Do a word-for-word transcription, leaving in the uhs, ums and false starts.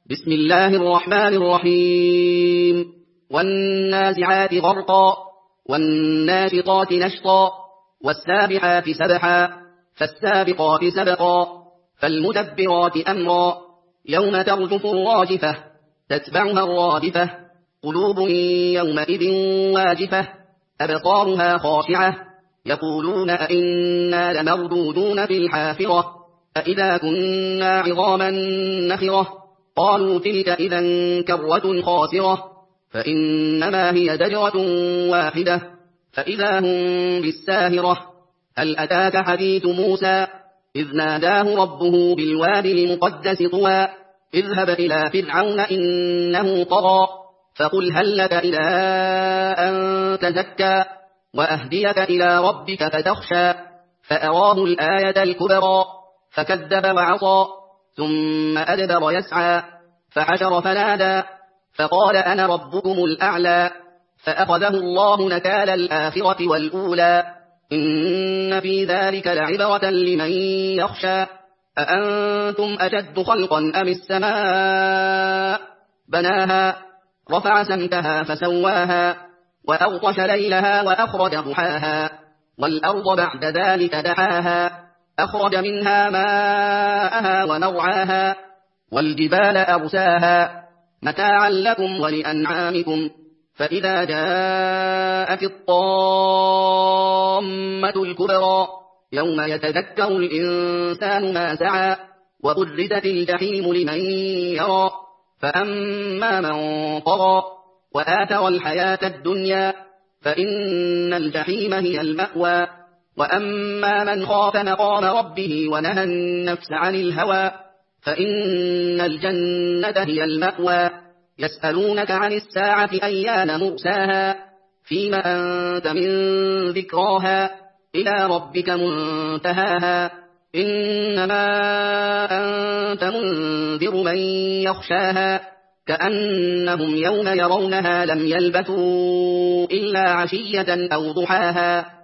بسم الله الرحمن الرحيم والنازعات غرقا والناشطات نشطا والسابحات سبحا فالسابقات سبقا فالمدبرات أمرا يوم ترجف الراجفة تتبعها الرادفة قلوب يومئذ واجفة أبصارها خاشعة يقولون أئنا لمردودون في الحافرة أئذا كنا عظاما نخرة قالوا تلك إذا كرة خاسرة فإنما هي دجرة واحدة فإذا هم بالساهرة هل أتاك حديث موسى إذ ناداه ربه بالوادي المقدس طوى اذهب إلى فرعون إنه طغى فقل هل لك إلى أن تزكى وأهديك إلى ربك فتخشى فأراه الآية الكبرى فكذب وعصى ثم أدبر يسعى فحشر فنادى فقال أنا ربكم الأعلى فأخذه الله نكال الآخرة والأولى إن في ذلك لعبرة لمن يخشى أأنتم أشد خلقا أم السماء بناها رفع سمكها فسواها وأغطش ليلها وأخرج ضحاها والأرض بعد ذلك دحاها أخرج منها ماءها ومرعاها والجبال أرساها متاعا لكم ولأنعامكم فإذا جاءت الطامة الكبرى يوم يتذكر الإنسان ما سعى وبرزت الجحيم لمن يرى فأما من طغى وآثر الحياة الدنيا فإن الجحيم هي المأوى وأما من خاف مقام ربه ونهى النفس عن الهوى فإن الجنة هي المأوى يسألونك عن الساعة أيان مرساها فيما أنت من ذكراها إلى ربك منتهاها إنما أنت منذر من يخشاها كأنهم يوم يرونها لم يلبثوا إلا عشية أو ضحاها